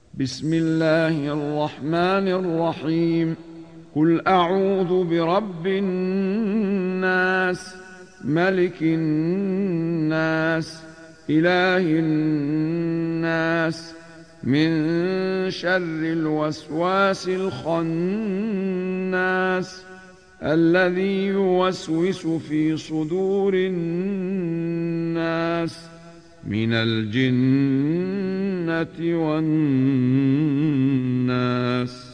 بسم الله الرحمن الرحيم. قل أعوذ برب الناس، ملك الناس، إله الناس، من شر الوسواس الخناس، الذي يوسوس في صدور الناس من الجنة والناس.